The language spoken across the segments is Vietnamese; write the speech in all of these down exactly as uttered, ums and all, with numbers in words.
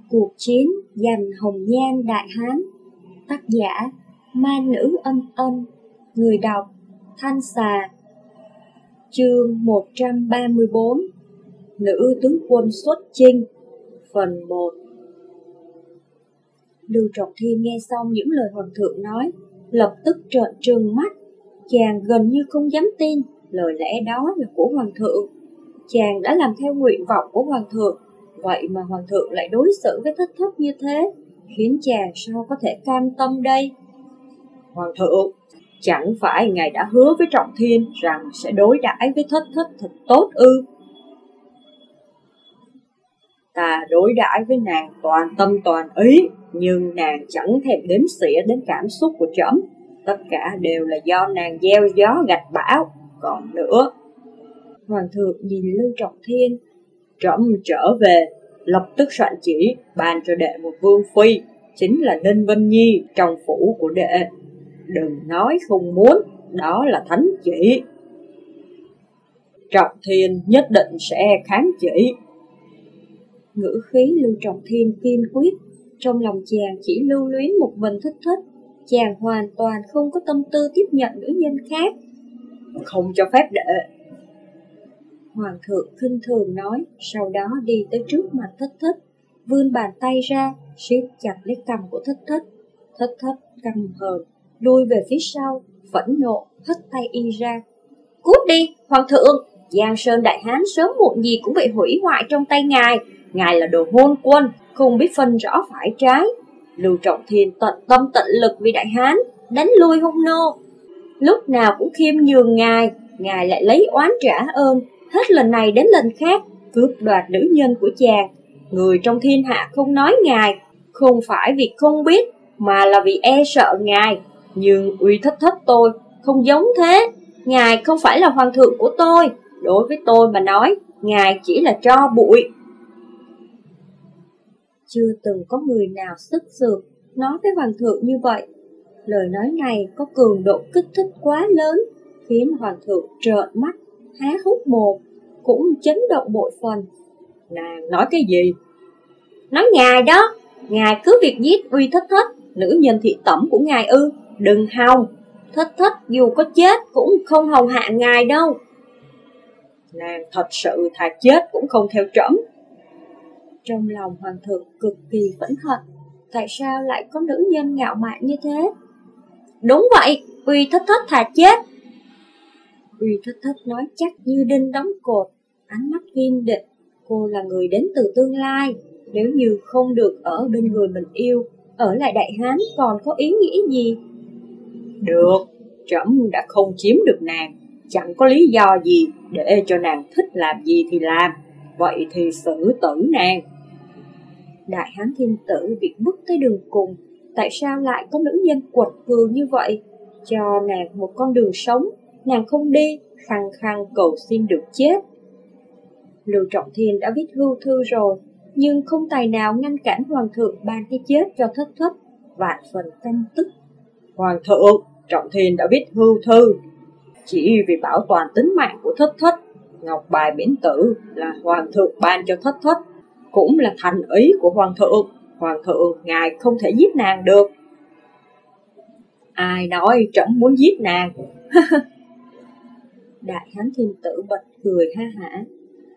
Cuộc chiến giành hồng nhan Đại Hán. Tác giả Ma Nữ Ân Ân. Người đọc Thanh Xà. Chương một trăm ba mươi bốn. Nữ tướng quân xuất chinh. Phần một. Lưu Trọng Thiên nghe xong những lời hoàng thượng nói, lập tức trợn trừng mắt. Chàng gần như không dám tin lời lẽ đó là của hoàng thượng. Chàng đã làm theo nguyện vọng của hoàng thượng, vậy mà hoàng thượng lại đối xử với Thất Thất như thế, khiến chàng sao có thể cam tâm đây? Hoàng thượng, chẳng phải ngài đã hứa với Trọng Thiên rằng sẽ đối đãi với Thất Thất thật tốt ư? Ta đối đãi với nàng toàn tâm toàn ý, nhưng nàng chẳng thèm đếm xỉa đến cảm xúc của trẫm. Tất cả đều là do nàng gieo gió gặt bão. Còn nữa, hoàng thượng nhìn Lưu Trọng Thiên. Trẫm trở về, lập tức soạn chỉ ban cho đệ một vương phi, chính là Ninh Vân Nhi trong phủ của đệ. Đừng nói không muốn, đó là thánh chỉ. Trọng Thiên nhất định sẽ kháng chỉ. Ngữ khí Lưu Trọng Thiên kiên quyết, trong lòng chàng chỉ lưu luyến một mình Thất Thất. Chàng hoàn toàn không có tâm tư tiếp nhận nữ nhân khác. Không cho phép đệ. Hoàng thượng khinh thường nói, sau đó đi tới trước mặt Thất Thất, vươn bàn tay ra, siết chặt lấy cằm của Thất Thất. Thất Thất căm hờn, lui về phía sau, phẫn nộ, hất tay y ra. Cút đi, hoàng thượng, Giang Sơn Đại Hán sớm muộn gì cũng bị hủy hoại trong tay ngài. Ngài là đồ hôn quân, không biết phân rõ phải trái. Lưu Trọng Thiên tận tâm tận lực vì Đại Hán, đánh lui hung nô. Lúc nào cũng khiêm nhường ngài, ngài lại lấy oán trả ơn, hết lần này đến lần khác, cướp đoạt nữ nhân của chàng. Người trong thiên hạ không nói ngài, không phải vì không biết, mà là vì e sợ ngài. Nhưng uy Thất Thất tôi không giống thế. Ngài không phải là hoàng thượng của tôi. Đối với tôi mà nói, ngài chỉ là tro bụi. Chưa từng có người nào sức sược nói với hoàng thượng như vậy. Lời nói này có cường độ kích thích quá lớn, khiến hoàng thượng trợn mắt, há hốc mồm, cũng chấn động bội phần. Nàng nói cái gì? Nói ngài đó, ngài cứ việc giết uy Thất Thất, nữ nhân thị tẩm của ngài ư? Đừng hòng, Thất Thất dù có chết cũng không hầu hạ ngài đâu. Nàng thật sự thà chết cũng không theo trẫm. Trong lòng hoàng thượng cực kỳ phẫn hận, tại sao lại có nữ nhân ngạo mạn như thế? Đúng vậy, uy Thất Thất thà chết. Uy Thất Thất nói chắc như đinh đóng cột, ánh mắt kiên định. Cô là người đến từ tương lai, nếu như không được ở bên người mình yêu, ở lại Đại Hán còn có ý nghĩa gì? Được, trẫm đã không chiếm được nàng, chẳng có lý do gì để cho nàng thích làm gì thì làm. Vậy thì xử tử nàng. Đại Hán Thiên Tử bị bức tới đường cùng, tại sao lại có nữ nhân quật cường như vậy? Cho nàng một con đường sống, nàng không đi, khăng khăng cầu xin được chết. Lưu Trọng Thiên đã viết hưu thư rồi, nhưng không tài nào ngăn cản hoàng thượng ban cái chết cho Thất Thất, vạn phần căm tức. Hoàng thượng, Trọng Thiên đã viết hưu thư chỉ vì bảo toàn tính mạng của Thất Thất. Ngọc bài miễn tử là hoàng thượng ban cho Thất Thất, cũng là thành ý của hoàng thượng. Hoàng thượng, ngài không thể giết nàng được. Ai nói trẫm muốn giết nàng? Đại Hán Thiên Tử bật cười ha hả.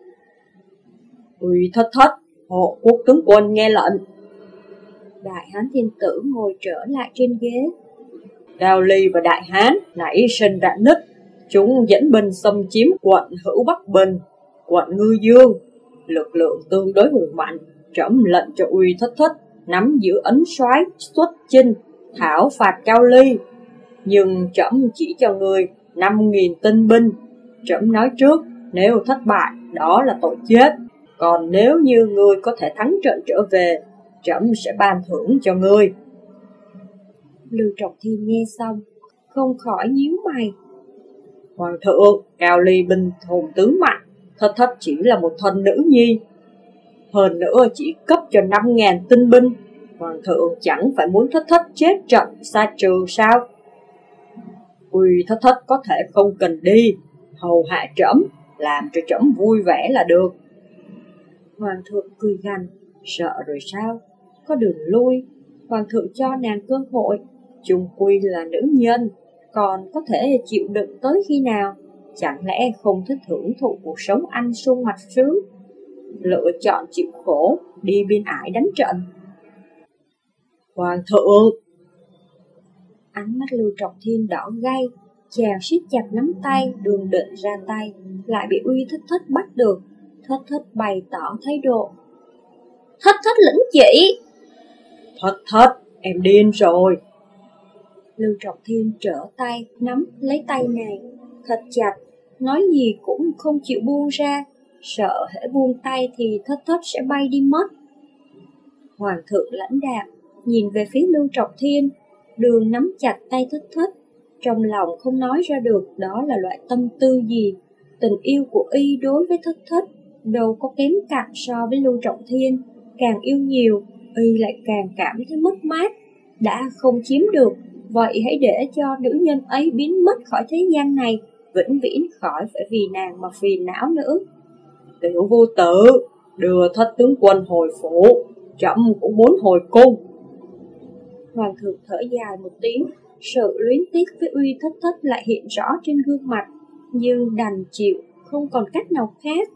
Uy Thất Thất, hộ quốc tướng quân nghe lệnh. Đại Hán Thiên Tử ngồi trở lại trên ghế. Cao Ly và Đại Hán nảy sinh rạn nứt, chúng dẫn binh xâm chiếm quận Hữu Bắc Bình, quận Ngư Dương, lực lượng tương đối hùng mạnh. Trẫm lệnh cho uy Thất Thất nắm giữ ấn soái xuất chinh, thảo phạt Cao Ly. Nhưng trẫm chỉ cho người năm nghìn tinh binh. Trẫm nói trước, nếu thất bại, đó là tội chết. Còn nếu như ngươi có thể thắng trận trở về, trẫm sẽ ban thưởng cho ngươi. Lưu Trọng Thiên nghe xong, không khỏi nhíu mày. Hoàng thượng, Cao Ly binh hùng tướng mạnh, Thất Thất chỉ là một thân nữ nhi. Hơn nữa chỉ cấp cho năm ngàn tinh binh. Hoàng thượng chẳng phải muốn Thất Thất chết trận xa trường sao? Uy Thất Thất có thể không cần đi, hầu hạ trẫm, làm cho trẫm vui vẻ là được. Hoàng thượng cười gằn, Sợ rồi sao? Có đường lui. Hoàng thượng cho nàng cơ hội. Chung quy là nữ nhân, còn có thể chịu đựng tới khi nào? Chẳng lẽ không thích hưởng thụ cuộc sống anh sung mặt sướng, lựa chọn chịu khổ, đi biên ải đánh trận? Hoàng thượng! Ánh mắt Lưu Trọng Thiên đỏ gay, chàng siết chặt nắm tay, đường định ra tay, lại bị Uy Thất Thất bắt được. Thất Thất bày tỏ thái độ. Thất Thất lĩnh chỉ. Thất Thất, em điên rồi. Lưu Trọng Thiên trở tay, nắm lấy tay nàng, thật chặt, nói gì cũng không chịu buông ra, sợ hễ buông tay thì Thất Thất sẽ bay đi mất. Hoàng thượng lãnh đạm, nhìn về phía Lưu Trọng Thiên, đường nắm chặt tay Thất Thất, trong lòng không nói ra được đó là loại tâm tư gì. Tình yêu của y đối với Thất Thất đâu có kém cạnh so với Lưu Trọng Thiên, càng yêu nhiều, y lại càng cảm thấy mất mát. Đã không chiếm được, vậy hãy để cho nữ nhân ấy biến mất khỏi thế gian này, vĩnh viễn khỏi phải vì nàng mà phiền não nữa. Tiểu Vô Tử, đưa Thất tướng quân hồi phủ, trẫm cũng muốn hồi cung. Hoàng thượng thở dài một tiếng, sự luyến tiếc với Uy Thất Thất lại hiện rõ trên gương mặt, nhưng đành chịu, không còn cách nào khác.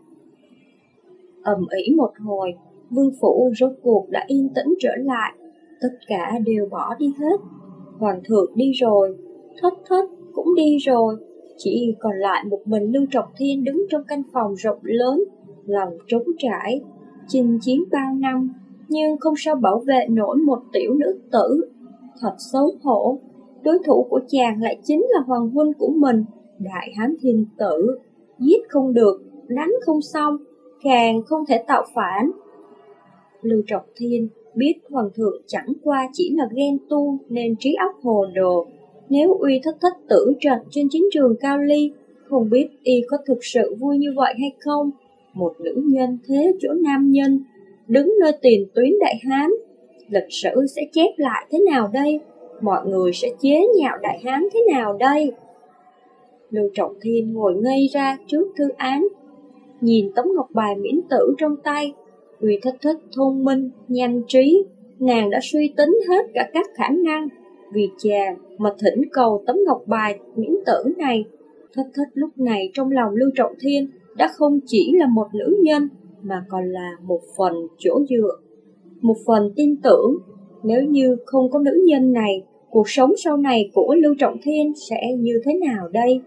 Ầm ĩ một hồi, vương phủ rốt cuộc đã yên tĩnh trở lại, tất cả đều bỏ đi hết. Hoàng thượng đi rồi, Thất Thất cũng đi rồi, chỉ còn lại một mình Lưu Trọng Thiên đứng trong căn phòng rộng lớn, lòng trống trải. Chinh chiến bao năm, nhưng không sao bảo vệ nổi một tiểu nữ tử. Thật xấu hổ, đối thủ của chàng lại chính là hoàng huynh của mình, đại hán thiên tử. Giết không được, đánh không xong, càng không thể tạo phản. Lưu Trọng Thiên biết hoàng thượng chẳng qua chỉ là ghen tuông nên trí óc hồ đồ. Nếu Uy Thất Thất tử trận trên chiến trường Cao Ly, không biết y có thực sự vui như vậy hay không. Một nữ nhân thế chỗ nam nhân, đứng nơi tiền tuyến đại hán, lịch sử sẽ chép lại thế nào đây? Mọi người sẽ chế nhạo đại hán thế nào đây? Lưu Trọng Thiên ngồi ngây ra trước thư án, nhìn tấm ngọc bài miễn tử trong tay. Uy Thất Thất thông minh, nhanh trí, nàng đã suy tính hết cả các khả năng, vì chàng mà thỉnh cầu tấm ngọc bài miễn tử này. Thất Thất lúc này trong lòng Lưu Trọng Thiên đã không chỉ là một nữ nhân, mà còn là một phần chỗ dựa, một phần tin tưởng. Nếu như không có nữ nhân này, cuộc sống sau này của Lưu Trọng Thiên sẽ như thế nào đây?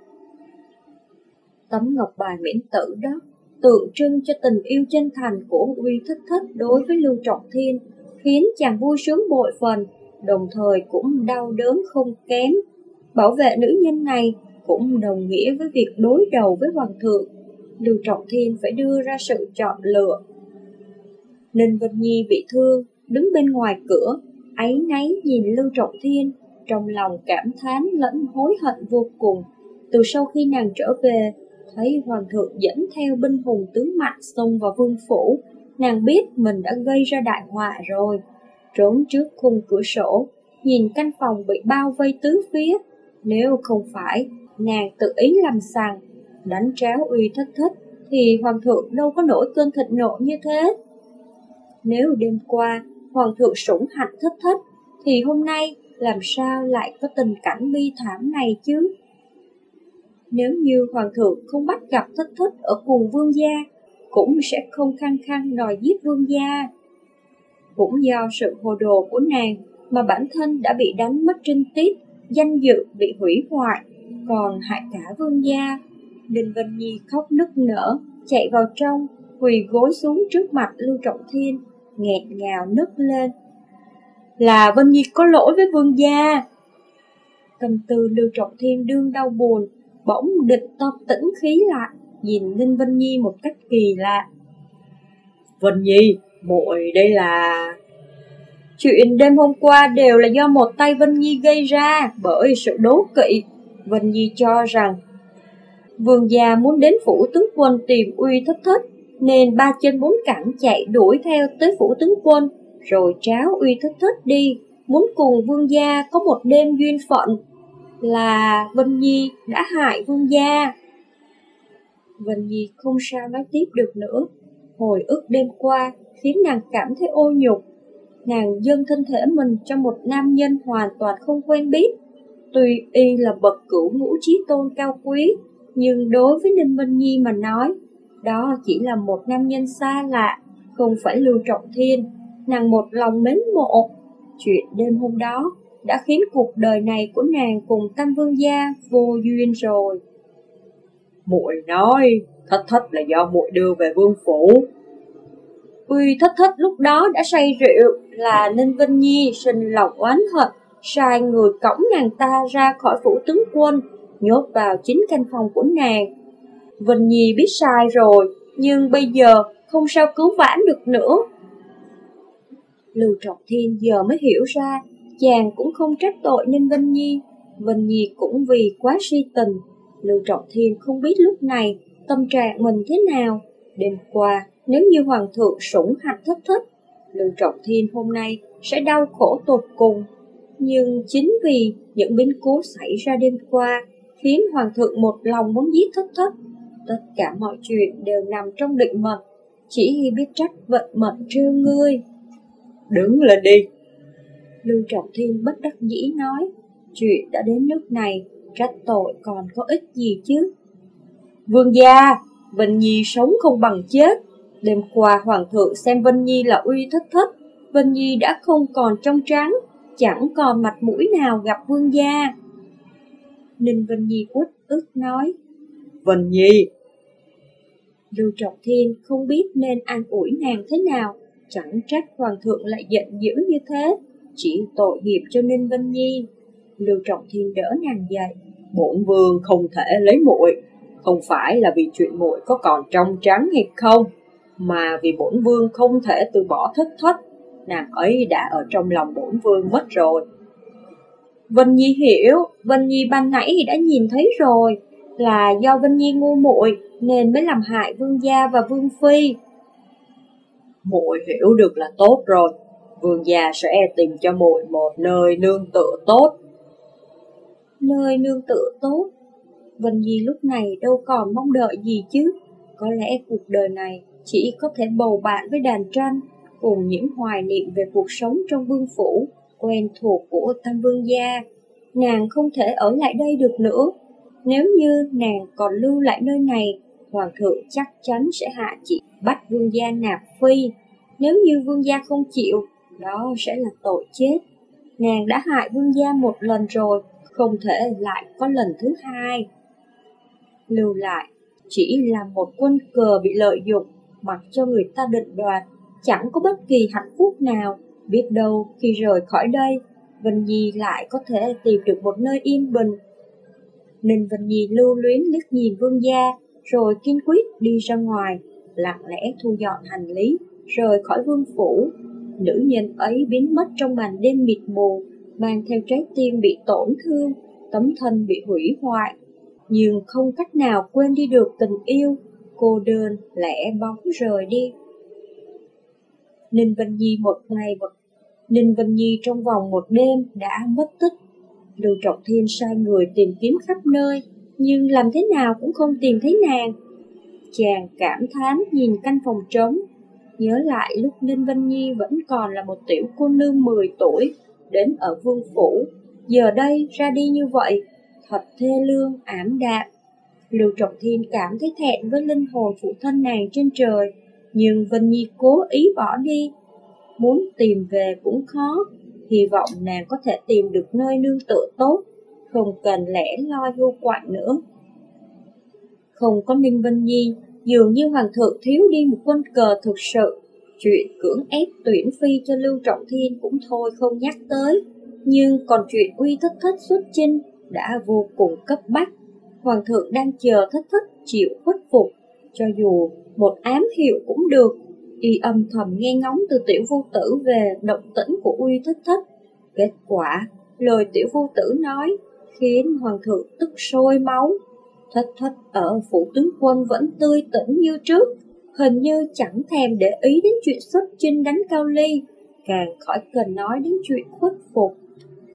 Tấm ngọc bài miễn tử đó tượng trưng cho tình yêu chân thành của Uy Thất Thất đối với Lưu Trọng Thiên, khiến chàng vui sướng bội phần, đồng thời cũng đau đớn không kém. Bảo vệ nữ nhân này cũng đồng nghĩa với việc đối đầu với hoàng thượng. Lưu Trọng Thiên phải đưa ra sự chọn lựa. Ninh Vân Nhi bị thương, đứng bên ngoài cửa, áy náy nhìn Lưu Trọng Thiên, trong lòng cảm thán lẫn hối hận vô cùng. Từ sau khi nàng trở về, thấy hoàng thượng dẫn theo binh hùng tướng mạnh xông vào vương phủ, nàng biết mình đã gây ra đại họa rồi. Trốn trước khung cửa sổ, nhìn căn phòng bị bao vây tứ phía. Nếu không phải nàng tự ý làm sằng, đánh tráo Uy Thất Thất, thì hoàng thượng đâu có nổi cơn thịnh nộ như thế. Nếu đêm qua hoàng thượng sủng hạnh Thất Thất, thì hôm nay làm sao lại có tình cảnh bi thảm này chứ? Nếu như hoàng thượng không bắt gặp Thất Thất ở cùng vương gia, cũng sẽ không khăng khăng đòi giết vương gia. Cũng do sự hồ đồ của nàng mà bản thân đã bị đánh mất trinh tiết, danh dự bị hủy hoại, còn hại cả vương gia. Ninh Vân Nhi khóc nức nở, chạy vào trong, quỳ gối xuống trước mặt Lưu Trọng Thiên, nghẹn ngào nức lên. Là Vân Nhi có lỗi với vương gia. Tâm tư Lưu Trọng Thiên đương đau buồn, bỗng định to tĩnh khí lại, nhìn Ninh Vân Nhi một cách kỳ lạ. Vân Nhi, muội đây là... Chuyện đêm hôm qua đều là do một tay Vân Nhi gây ra bởi sự đố kỵ. Vân Nhi cho rằng vương gia muốn đến phủ tướng quân tìm Uy Thất Thất, nên ba chân bốn cẳng chạy đuổi theo tới phủ tướng quân, rồi tráo Uy Thất Thất đi, muốn cùng vương gia có một đêm duyên phận. Là Vân Nhi đã hại vương gia. Vân Nhi không sao nói tiếp được nữa. Hồi ức đêm qua khiến nàng cảm thấy ô nhục. Nàng dâng thân thể mình cho một nam nhân hoàn toàn không quen biết. Tuy y là bậc cửu ngũ chí tôn cao quý, nhưng đối với Ninh Vân Nhi mà nói, đó chỉ là một nam nhân xa lạ, không phải Lưu Trọng Thiên. Nàng một lòng mến mộ. Chuyện đêm hôm đó đã khiến cuộc đời này của nàng cùng Tam Vương gia vô duyên rồi. Muội nói Thất Thất là do muội đưa về vương phủ. Uy Thất Thất lúc đó đã say rượu, là Ninh Vân Nhi sinh lòng oán hận, sai người cõng nàng ta ra khỏi phủ tướng quân, nhốt vào chính căn phòng của nàng. Vân Nhi biết sai rồi, nhưng bây giờ không sao cứu vãn được nữa. Lưu Trọng Thiên giờ mới hiểu ra, chàng cũng không trách tội Ninh Vân Nhi. Vân Nhi cũng vì quá si tình. Lưu Trọng Thiên không biết lúc này tâm trạng mình thế nào. Đêm qua, nếu như Hoàng thượng sủng hạnh Thất Thất, Lưu Trọng Thiên hôm nay sẽ đau khổ tột cùng. Nhưng chính vì những biến cố xảy ra đêm qua khiến Hoàng thượng một lòng muốn giết Thất Thất. Tất cả mọi chuyện đều nằm trong định mệnh, chỉ biết trách vận mệnh trêu ngươi. Đứng lên đi. Lưu Trọng Thiên bất đắc dĩ nói, chuyện đã đến nước này, trách tội còn có ích gì chứ. Vương gia, Vân Nhi sống không bằng chết. Đêm qua Hoàng thượng xem Vân Nhi là uy Thất Thất, Vân Nhi đã không còn trong trắng, chẳng còn mặt mũi nào gặp vương gia. Ninh Vân Nhi uất ức nói, Vân Nhi. Lưu Trọng Thiên không biết nên an ủi nàng thế nào, chẳng trách Hoàng thượng lại giận dữ như thế, chỉ tội nghiệp cho Ninh Vân Nhi. Lưu Trọng Thiên đỡ nàng dậy. Bổn vương không thể lấy muội, không phải là vì chuyện muội có còn trong trắng hay không, mà vì bổn vương không thể từ bỏ Thất Thất. Nàng ấy đã ở trong lòng bổn vương mất rồi. Vân Nhi hiểu, Vân Nhi ban nãy thì đã nhìn thấy rồi, là do Vân Nhi ngu muội nên mới làm hại vương gia và vương phi. Muội hiểu được là tốt rồi. Vương gia sẽ tìm cho muội một nơi nương tựa tốt. Nơi nương tựa tốt? Vân Nhi lúc này đâu còn mong đợi gì chứ. Có lẽ cuộc đời này chỉ có thể bầu bạn với đàn tranh, cùng những hoài niệm về cuộc sống trong vương phủ quen thuộc của Tam Vương gia. Nàng không thể ở lại đây được nữa. Nếu như nàng còn lưu lại nơi này, Hoàng thượng chắc chắn sẽ hạ chỉ bắt vương gia nạp phi. Nếu như vương gia không chịu, đó sẽ là tội chết. Nàng đã hại vương gia một lần rồi, không thể lại có lần thứ hai. Lưu lại chỉ là một quân cờ bị lợi dụng, mặc cho người ta định đoạt, chẳng có bất kỳ hạnh phúc nào. Biết đâu khi rời khỏi đây, Vân Nhi lại có thể tìm được một nơi yên bình. Ninh Vân Nhi lưu luyến liếc nhìn vương gia, rồi kiên quyết đi ra ngoài, lặng lẽ thu dọn hành lý, rời khỏi vương phủ. Nữ nhân ấy biến mất trong màn đêm mịt mù, mang theo trái tim bị tổn thương, tấm thân bị hủy hoại, nhưng không cách nào quên đi được tình yêu. Cô đơn lẻ bóng rời đi. Ninh Vân Nhi một ngày một Ninh Vân Nhi trong vòng một đêm đã mất tích. Lưu Trọng Thiên sai người tìm kiếm khắp nơi, nhưng làm thế nào cũng không tìm thấy nàng. Chàng cảm thán nhìn căn phòng trống, nhớ lại lúc Ninh Vân Nhi vẫn còn là một tiểu cô nương mười tuổi, đến ở vương phủ, giờ đây ra đi như vậy, thật thê lương ảm đạm. Lưu Trọng Thiên cảm thấy thẹn với linh hồn phụ thân nàng trên trời, nhưng Vân Nhi cố ý bỏ đi. Muốn tìm về cũng khó, hy vọng nàng có thể tìm được nơi nương tựa tốt, không cần lẻ loi hưu quạnh nữa. Không có Ninh Vân Nhi, dường như Hoàng thượng thiếu đi một quân cờ thực sự. Chuyện cưỡng ép tuyển phi cho Lưu Trọng Thiên cũng thôi không nhắc tới, nhưng còn chuyện uy Thất Thất xuất chinh đã vô cùng cấp bách. Hoàng thượng đang chờ Thất Thất chịu khuất phục, cho dù một ám hiệu cũng được. Y âm thầm nghe ngóng từ Tiểu Vô Tử về động tĩnh của uy Thất Thất. Kết quả, lời Tiểu Vô Tử nói khiến Hoàng thượng tức sôi máu. Thất Thất ở phủ tướng quân vẫn tươi tỉnh như trước, hình như chẳng thèm để ý đến chuyện xuất chinh đánh Cao Ly, càng khỏi cần nói đến chuyện khuất phục.